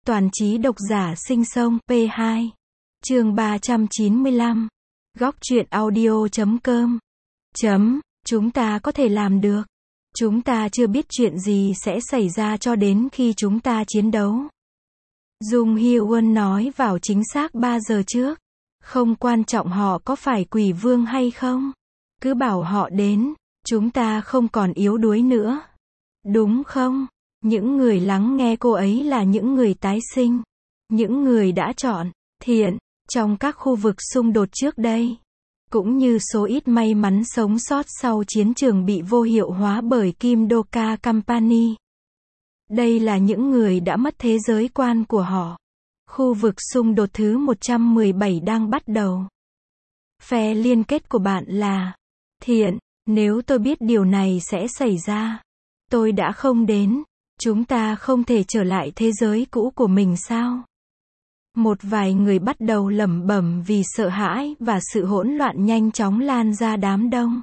Toàn trí độc giả sinh sông P2. Chương 395. Góc truyện audio.com. Chúng ta có thể làm được. Chúng ta chưa biết chuyện gì sẽ xảy ra cho đến khi chúng ta chiến đấu. Jung Hyun nói vào chính xác 3 giờ trước. Không quan trọng họ có phải quỷ vương hay không. Cứ bảo họ đến, chúng ta không còn yếu đuối nữa. Đúng không? Những người lắng nghe cô ấy là những người tái sinh. Những người đã chọn thiện trong các khu vực xung đột trước đây. Cũng như số ít may mắn sống sót sau chiến trường bị vô hiệu hóa bởi Kim Doka Company. Đây là những người đã mất thế giới quan của họ. Khu vực xung đột thứ 117 đang bắt đầu. Phe liên kết của bạn là thiện. Nếu tôi biết điều này sẽ xảy ra, tôi đã không đến. Chúng ta không thể trở lại thế giới cũ của mình sao? Một vài người bắt đầu lẩm bẩm vì sợ hãi và sự hỗn loạn nhanh chóng lan ra đám đông.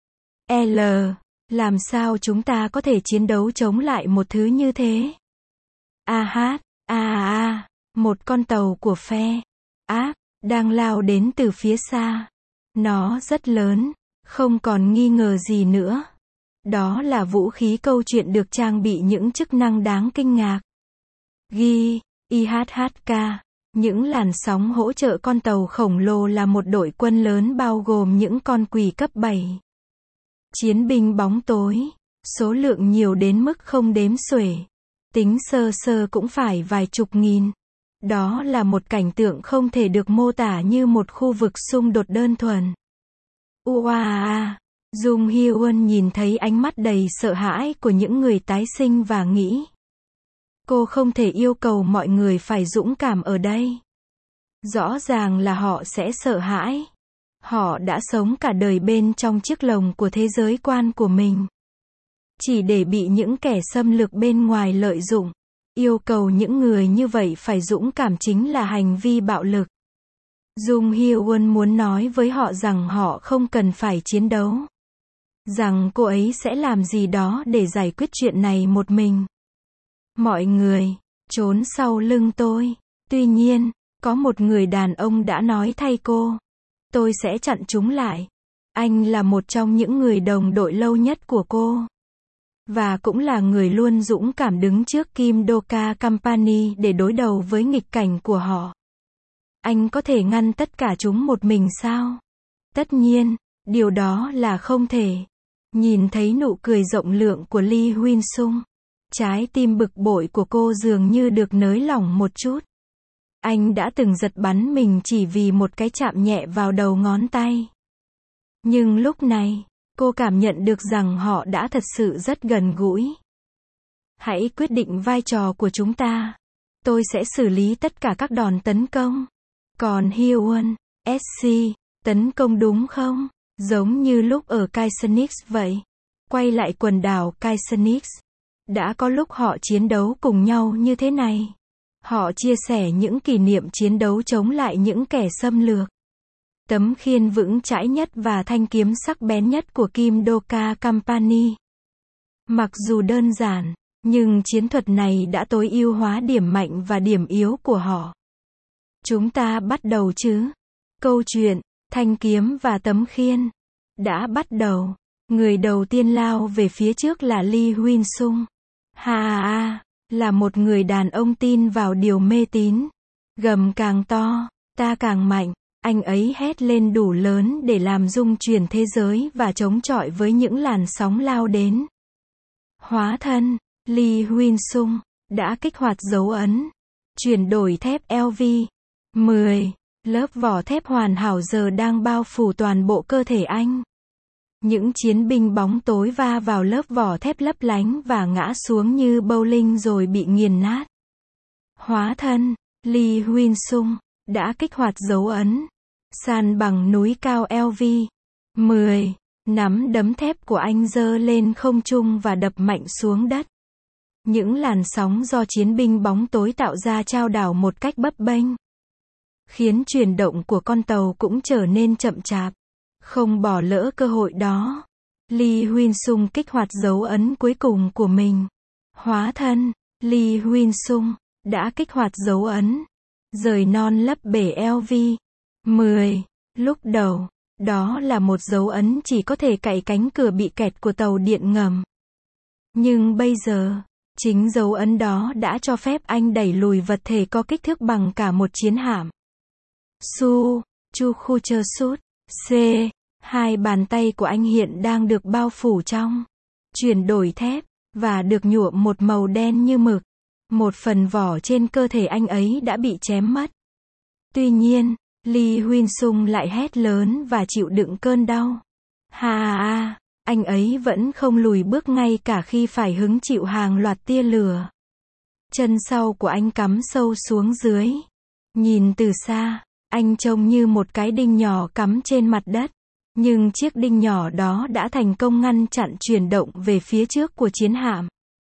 Làm sao chúng ta có thể chiến đấu chống lại một thứ như thế? Một con tàu của phe ác đang lao đến từ phía xa. Nó rất lớn, không còn nghi ngờ gì nữa. Đó là vũ khí câu chuyện được trang bị những chức năng đáng kinh ngạc. IHHK. Những làn sóng hỗ trợ con tàu khổng lồ là một đội quân lớn bao gồm những con quỷ cấp 7. Chiến binh bóng tối. Số lượng nhiều đến mức không đếm xuể. Tính sơ sơ cũng phải vài chục nghìn. Đó là một cảnh tượng không thể được mô tả như một khu vực xung đột đơn thuần. Jung Hyun nhìn thấy ánh mắt đầy sợ hãi của những người tái sinh và nghĩ. Cô không thể yêu cầu mọi người phải dũng cảm ở đây. Rõ ràng là họ sẽ sợ hãi. Họ đã sống cả đời bên trong chiếc lồng của thế giới quan của mình. Chỉ để bị những kẻ xâm lược bên ngoài lợi dụng. Yêu cầu những người như vậy phải dũng cảm chính là hành vi bạo lực. Jung Hyun muốn nói với họ rằng họ không cần phải chiến đấu. Rằng cô ấy sẽ làm gì đó để giải quyết chuyện này một mình. Mọi người trốn sau lưng tôi. Tuy nhiên, có một người đàn ông đã nói thay cô. Tôi sẽ chặn chúng lại. Anh là một trong những người đồng đội lâu nhất của cô. Và cũng là người luôn dũng cảm đứng trước Kim Doka Company để đối đầu với nghịch cảnh của họ. Anh có thể ngăn tất cả chúng một mình sao? Tất nhiên, điều đó là không thể. Nhìn thấy nụ cười rộng lượng của Lee Huynh Sung. Trái tim bực bội của cô dường như được nới lỏng một chút. Anh đã từng giật bắn mình chỉ vì một cái chạm nhẹ vào đầu ngón tay. Nhưng lúc này, cô cảm nhận được rằng họ đã thật sự rất gần gũi. Hãy quyết định vai trò của chúng ta. Tôi sẽ xử lý tất cả các đòn tấn công. Còn Hyun, SC, tấn công đúng không? Giống như lúc ở Kaizenix vậy. Quay lại quần đảo Kaizenix. Đã có lúc họ chiến đấu cùng nhau như thế này. Họ chia sẻ những kỷ niệm chiến đấu chống lại những kẻ xâm lược. Tấm khiên vững chãi nhất và thanh kiếm sắc bén nhất của Kim Doka Company. Mặc dù đơn giản, nhưng chiến thuật này đã tối ưu hóa điểm mạnh và điểm yếu của họ. Chúng ta bắt đầu chứ? Câu chuyện, thanh kiếm và tấm khiên đã bắt đầu. Người đầu tiên lao về phía trước là Lee Huynh Sung. Là một người đàn ông tin vào điều mê tín. Gầm càng to, ta càng mạnh. Anh ấy hét lên đủ lớn để làm rung chuyển thế giới và chống chọi với những làn sóng lao đến. Hóa thân, Lee Huynh Sung đã kích hoạt dấu ấn. Chuyển đổi thép LV-10. Lớp vỏ thép hoàn hảo giờ đang bao phủ toàn bộ cơ thể anh. Những chiến binh bóng tối va vào lớp vỏ thép lấp lánh và ngã xuống như bowling rồi bị nghiền nát. Hóa thân, Lee Huynh Sung đã kích hoạt dấu ấn. San bằng núi cao LV-10. Nắm đấm thép của anh giơ lên không trung và đập mạnh xuống đất. Những làn sóng do chiến binh bóng tối tạo ra chao đảo một cách bấp bênh. Khiến chuyển động của con tàu cũng trở nên chậm chạp. Không bỏ lỡ cơ hội đó. Lee Huynh Sung kích hoạt dấu ấn cuối cùng của mình. Hóa thân, Lee Huynh Sung đã kích hoạt dấu ấn. Rời non lấp bể LV. 10. Lúc đầu, đó là một dấu ấn chỉ có thể cạy cánh cửa bị kẹt của tàu điện ngầm. Nhưng bây giờ, chính dấu ấn đó đã cho phép anh đẩy lùi vật thể có kích thước bằng cả một chiến hạm. Su, Chu Khu Chơ Sút, C. Hai bàn tay của anh hiện đang được bao phủ trong chuyển đổi thép, và được nhuộm một màu đen như mực. Một phần vỏ trên cơ thể anh ấy đã bị chém mất. Tuy nhiên, Lee Huynh Sung lại hét lớn và chịu đựng cơn đau. Ha, anh ấy vẫn không lùi bước ngay cả khi phải hứng chịu hàng loạt tia lửa. Chân sau của anh cắm sâu xuống dưới. Nhìn từ xa, anh trông như một cái đinh nhỏ cắm trên mặt đất. Nhưng chiếc đinh nhỏ đó đã thành công ngăn chặn chuyển động về phía trước của chiến hạm.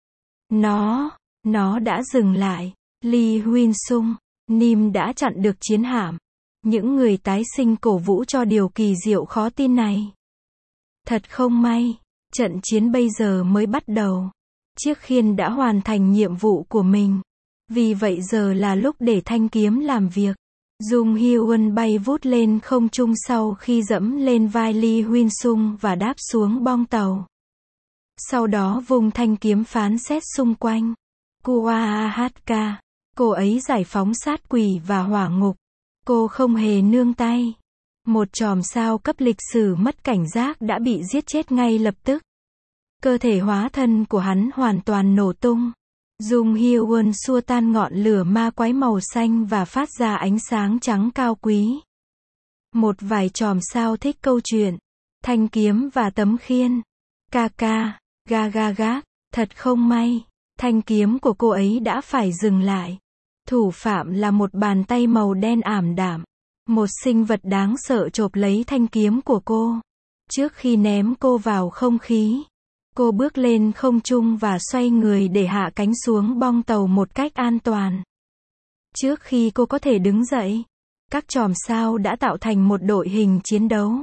Nó đã dừng lại. Lee Huynh Sung, Nim đã chặn được chiến hạm. Những người tái sinh cổ vũ cho điều kỳ diệu khó tin này. Thật không may, trận chiến bây giờ mới bắt đầu. Chiếc khiên đã hoàn thành nhiệm vụ của mình. Vì vậy giờ là lúc để thanh kiếm làm việc. Dung Hyun bay vút lên không trung sau khi dẫm lên vai Lee Huynh Sung và đáp xuống bong tàu. Sau đó vùng thanh kiếm phán xét xung quanh. Kuahk, cô ấy giải phóng sát quỷ và hỏa ngục. Cô không hề nương tay. Một chòm sao cấp lịch sử mất cảnh giác đã bị giết chết ngay lập tức. Cơ thể hóa thân của hắn hoàn toàn nổ tung. Dung Hyun xua tan ngọn lửa ma quái màu xanh và phát ra ánh sáng trắng cao quý. Một vài chòm sao thích câu chuyện, thanh kiếm và tấm khiên. Kaka, gagagak, thật không may, thanh kiếm của cô ấy đã phải dừng lại. Thủ phạm là một bàn tay màu đen ảm đạm. Một sinh vật đáng sợ chộp lấy thanh kiếm của cô. Trước khi ném cô vào không khí, cô bước lên không trung và xoay người để hạ cánh xuống bong tàu một cách an toàn. Trước khi cô có thể đứng dậy, các chòm sao đã tạo thành một đội hình chiến đấu.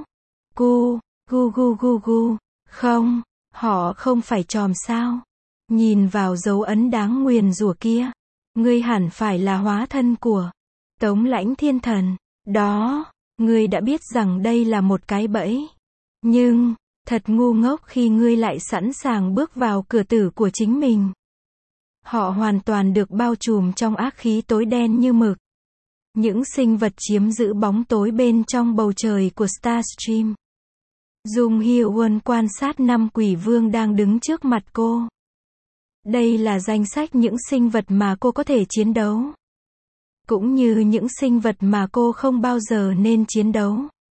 Gu. Không, họ không phải chòm sao. Nhìn vào dấu ấn đáng nguyền rủa kia, ngươi hẳn phải là hóa thân của Tống Lãnh Thiên Thần. Đó, ngươi đã biết rằng đây là một cái bẫy. Nhưng, thật ngu ngốc khi ngươi lại sẵn sàng bước vào cửa tử của chính mình. Họ hoàn toàn được bao trùm trong ác khí tối đen như mực. Những sinh vật chiếm giữ bóng tối bên trong bầu trời của Starstream. Dung Hyun quan sát 5 quỷ vương đang đứng trước mặt cô. Đây là danh sách những sinh vật mà cô có thể chiến đấu. Cũng như những sinh vật mà cô không bao giờ nên chiến đấu.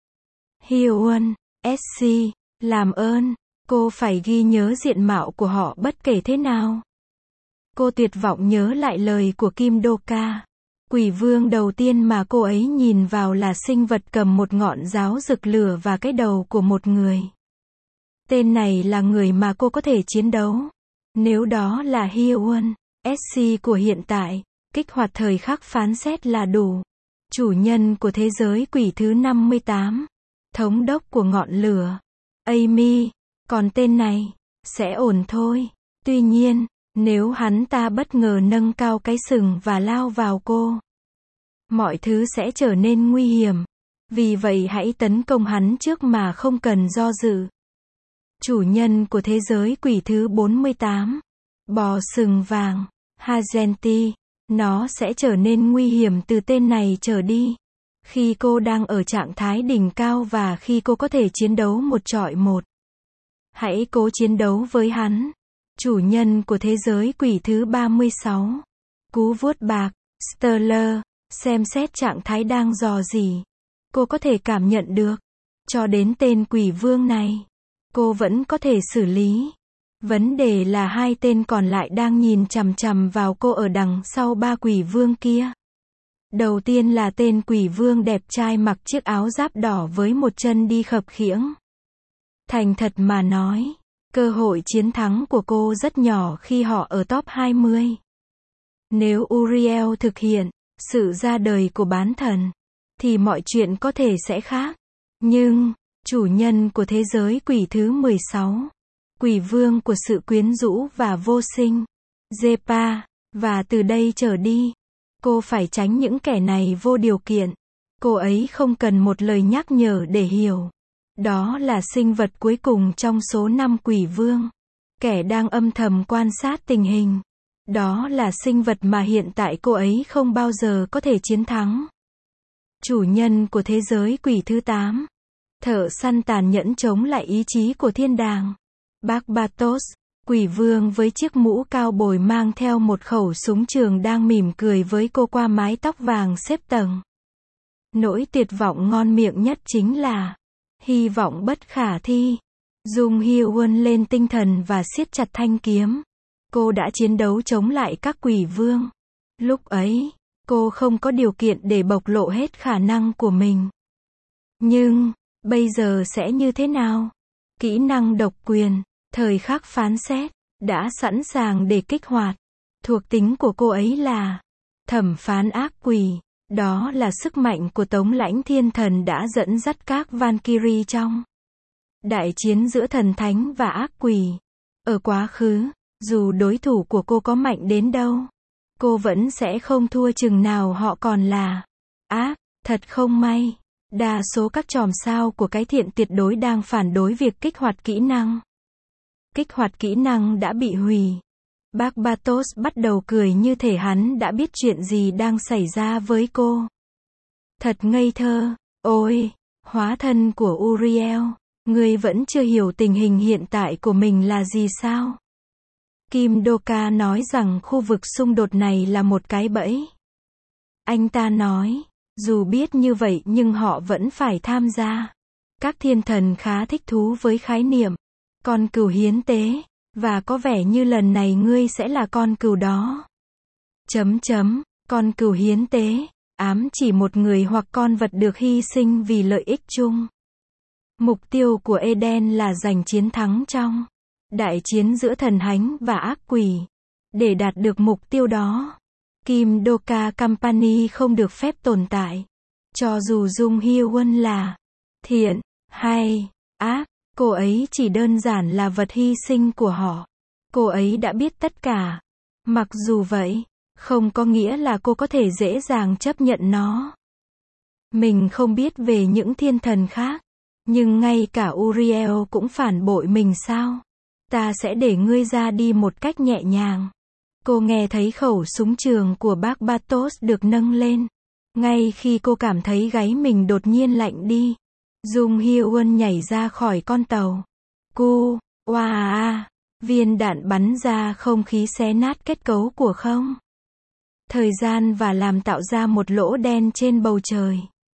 Hyun, SC, làm ơn, cô phải ghi nhớ diện mạo của họ bất kể thế nào. Cô tuyệt vọng nhớ lại lời của Kim Do-ka. Quỷ vương đầu tiên mà cô ấy nhìn vào là sinh vật cầm một ngọn giáo rực lửa và cái đầu của một người. Tên này là người mà cô có thể chiến đấu. Nếu đó là Hyun, SC của hiện tại, kích hoạt thời khắc phán xét là đủ. Chủ nhân của thế giới quỷ thứ 58. Thống đốc của ngọn lửa. Amy, còn tên này, sẽ ổn thôi. Tuy nhiên, nếu hắn ta bất ngờ nâng cao cái sừng và lao vào cô, mọi thứ sẽ trở nên nguy hiểm. Vì vậy hãy tấn công hắn trước mà không cần do dự. Chủ nhân của thế giới quỷ thứ 48. Bò sừng vàng. Hagenti. Nó sẽ trở nên nguy hiểm từ tên này trở đi. Khi cô đang ở trạng thái đỉnh cao và khi cô có thể chiến đấu một chọi một. Hãy cố chiến đấu với hắn. Chủ nhân của thế giới quỷ thứ 36. Cú vuốt bạc. Sterler. Xem xét trạng thái đang dò dỉ. Cô có thể cảm nhận được. Cho đến tên quỷ vương này, cô vẫn có thể xử lý. Vấn đề là hai tên còn lại đang nhìn chằm chằm vào cô ở đằng sau ba quỷ vương kia. Đầu tiên là tên quỷ vương đẹp trai mặc chiếc áo giáp đỏ với một chân đi khập khiễng. Thành thật mà nói, cơ hội chiến thắng của cô rất nhỏ khi họ ở top 20. Nếu Uriel thực hiện sự ra đời của bán thần, thì mọi chuyện có thể sẽ khác. Nhưng, chủ nhân của thế giới quỷ thứ 16, quỷ vương của sự quyến rũ và vô sinh, Zepa, Và từ đây trở đi, cô phải tránh những kẻ này vô điều kiện. Cô ấy không cần một lời nhắc nhở để hiểu. Đó là sinh vật cuối cùng trong số 5 quỷ vương. Kẻ đang âm thầm quan sát tình hình. Đó là sinh vật mà hiện tại cô ấy không bao giờ có thể chiến thắng. Chủ nhân của thế giới quỷ thứ 8. Thợ săn tàn nhẫn chống lại ý chí của thiên đàng. Barbatos, quỷ vương với chiếc mũ cao bồi mang theo một khẩu súng trường đang mỉm cười với cô qua mái tóc vàng xếp tầng. Nỗi tuyệt vọng ngon miệng nhất chính là hy vọng bất khả thi. Jung Hye-won lên tinh thần và siết chặt thanh kiếm. Cô đã chiến đấu chống lại các quỷ vương. Lúc ấy, cô không có điều kiện để bộc lộ hết khả năng của mình. Nhưng, bây giờ sẽ như thế nào? Kỹ năng độc quyền, thời khắc phán xét, đã sẵn sàng để kích hoạt. Thuộc tính của cô ấy là thẩm phán ác quỷ. Đó là sức mạnh của Tống Lãnh Thiên Thần đã dẫn dắt các Valkyrie trong đại chiến giữa thần thánh và ác quỷ. Ở quá khứ, dù đối thủ của cô có mạnh đến đâu, cô vẫn sẽ không thua chừng nào họ còn là ác. Thật không may, đa số các chòm sao của cái thiện tuyệt đối đang phản đối việc kích hoạt kỹ năng. Kích hoạt kỹ năng đã bị hủy. Barbatos bắt đầu cười như thể hắn đã biết chuyện gì đang xảy ra với cô. Thật ngây thơ. Ôi, hóa thân của Uriel, ngươi vẫn chưa hiểu tình hình hiện tại của mình là gì sao? Kim Doka nói rằng khu vực xung đột này là một cái bẫy. Anh ta nói, dù biết như vậy nhưng họ vẫn phải tham gia. Các thiên thần khá thích thú với khái niệm con cừu hiến tế. Và có vẻ như lần này ngươi sẽ là con cừu đó. Con cừu hiến tế, ám chỉ một người hoặc con vật được hy sinh vì lợi ích chung. Mục tiêu của Eden là giành chiến thắng trong đại chiến giữa thần thánh và ác quỷ. Để đạt được mục tiêu đó, Kim Doka Company không được phép tồn tại. Cho dù Jung Hye-won là thiện hay ác, cô ấy chỉ đơn giản là vật hy sinh của họ. Cô ấy đã biết tất cả. Mặc dù vậy, không có nghĩa là cô có thể dễ dàng chấp nhận nó. Mình không biết về những thiên thần khác, nhưng ngay cả Uriel cũng phản bội mình sao? Ta sẽ để ngươi ra đi một cách nhẹ nhàng. Cô nghe thấy khẩu súng trường của Barbatos được nâng lên. Ngay khi cô cảm thấy gáy mình đột nhiên lạnh đi, Jung Hye-won nhảy ra khỏi con tàu. Viên đạn bắn ra không khí xé nát kết cấu của không thời gian và làm tạo ra một lỗ đen trên bầu trời.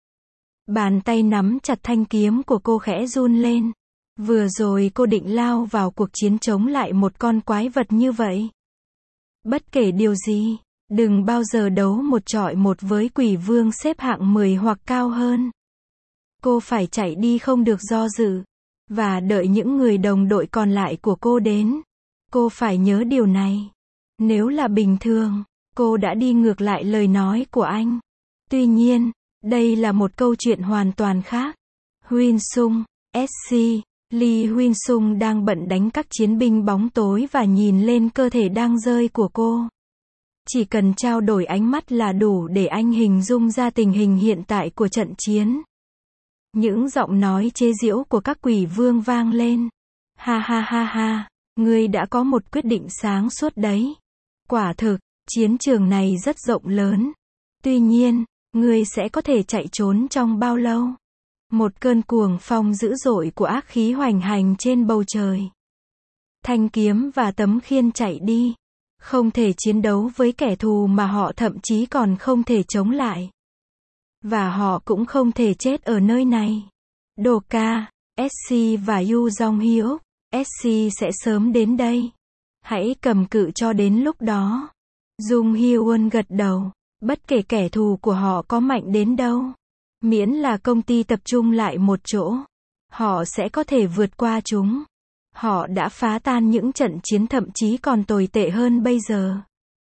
Bàn tay nắm chặt thanh kiếm của cô khẽ run lên. Vừa rồi cô định lao vào cuộc chiến chống lại một con quái vật như vậy. Bất kể điều gì, đừng bao giờ đấu một chọi một với quỷ vương xếp hạng 10 hoặc cao hơn. Cô phải chạy đi không được do dự. Và đợi những người đồng đội còn lại của cô đến. Cô phải nhớ điều này. Nếu là bình thường, cô đã đi ngược lại lời nói của anh. Tuy nhiên, đây là một câu chuyện hoàn toàn khác. Huynh Sung, SC, Lee Huynh Sung đang bận đánh các chiến binh bóng tối và nhìn lên cơ thể đang rơi của cô. Chỉ cần trao đổi ánh mắt là đủ để anh hình dung ra tình hình hiện tại của trận chiến. Những giọng nói chế giễu của các quỷ vương vang lên. Ha ha ha ha, ngươi đã có một quyết định sáng suốt đấy. Quả thực, chiến trường này rất rộng lớn. Tuy nhiên, ngươi sẽ có thể chạy trốn trong bao lâu? Một cơn cuồng phong dữ dội của ác khí hoành hành trên bầu trời. Thanh kiếm và tấm khiên chạy đi. Không thể chiến đấu với kẻ thù mà họ thậm chí còn không thể chống lại. Và họ cũng không thể chết ở nơi này. Doka, SC và Yu Jong Hyuk, SC sẽ sớm đến đây. Hãy cầm cự cho đến lúc đó. Jung Hye-won gật đầu. Bất kể kẻ thù của họ có mạnh đến đâu, miễn là công ty tập trung lại một chỗ, họ sẽ có thể vượt qua chúng. Họ đã phá tan những trận chiến thậm chí còn tồi tệ hơn bây giờ.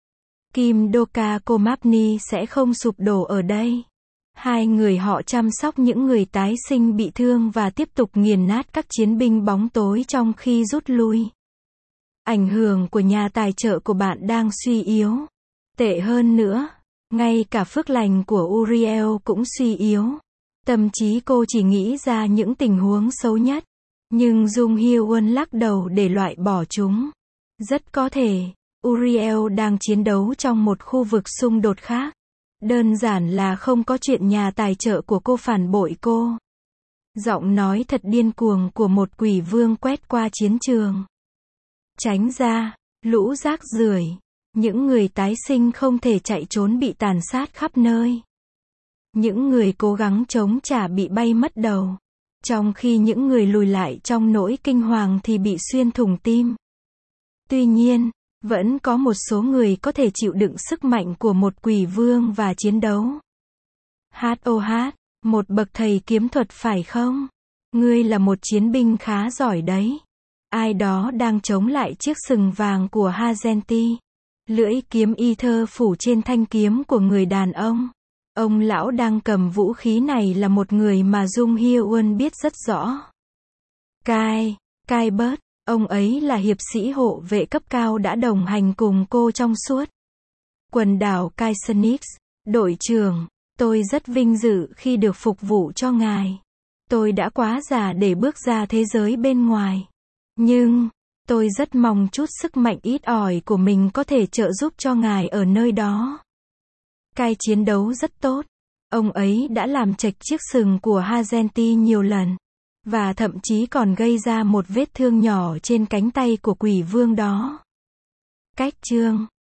Kim Doka Komapni sẽ không sụp đổ ở đây. Hai người họ chăm sóc những người tái sinh bị thương và tiếp tục nghiền nát các chiến binh bóng tối trong khi rút lui. Ảnh hưởng của nhà tài trợ của bạn đang suy yếu. Tệ hơn nữa, ngay cả phước lành của Uriel cũng suy yếu. Tâm trí cô chỉ nghĩ ra những tình huống xấu nhất. Nhưng Jung Hye-won lắc đầu để loại bỏ chúng. Rất có thể, Uriel đang chiến đấu trong một khu vực xung đột khác. Đơn giản là không có chuyện nhà tài trợ của cô phản bội cô. Giọng nói thật điên cuồng của một quỷ vương quét qua chiến trường. Tránh ra, lũ rác rưởi. Những người tái sinh không thể chạy trốn bị tàn sát khắp nơi. Những người cố gắng chống trả bị bay mất đầu. Trong khi những người lùi lại trong nỗi kinh hoàng thì bị xuyên thủng tim. Tuy nhiên, vẫn có một số người có thể chịu đựng sức mạnh của một quỷ vương và chiến đấu. HOH, một bậc thầy kiếm thuật phải không? Ngươi là một chiến binh khá giỏi đấy. Ai đó đang chống lại chiếc sừng vàng của Hazenti. Lưỡi kiếm Ether phủ trên thanh kiếm của người đàn ông. Ông lão đang cầm vũ khí này là một người mà Jung Hye-won biết rất rõ. Kai Bớt, ông ấy là hiệp sĩ hộ vệ cấp cao đã đồng hành cùng cô trong suốt quần đảo Kaisenix. Đội trưởng, tôi rất vinh dự khi được phục vụ cho ngài. Tôi đã quá già để bước ra thế giới bên ngoài. Nhưng, tôi rất mong chút sức mạnh ít ỏi của mình có thể trợ giúp cho ngài ở nơi đó. Kai chiến đấu rất tốt. Ông ấy đã làm chệch chiếc sừng của Hazenti nhiều lần. Và thậm chí còn gây ra một vết thương nhỏ trên cánh tay của quỷ vương đó. Cách chương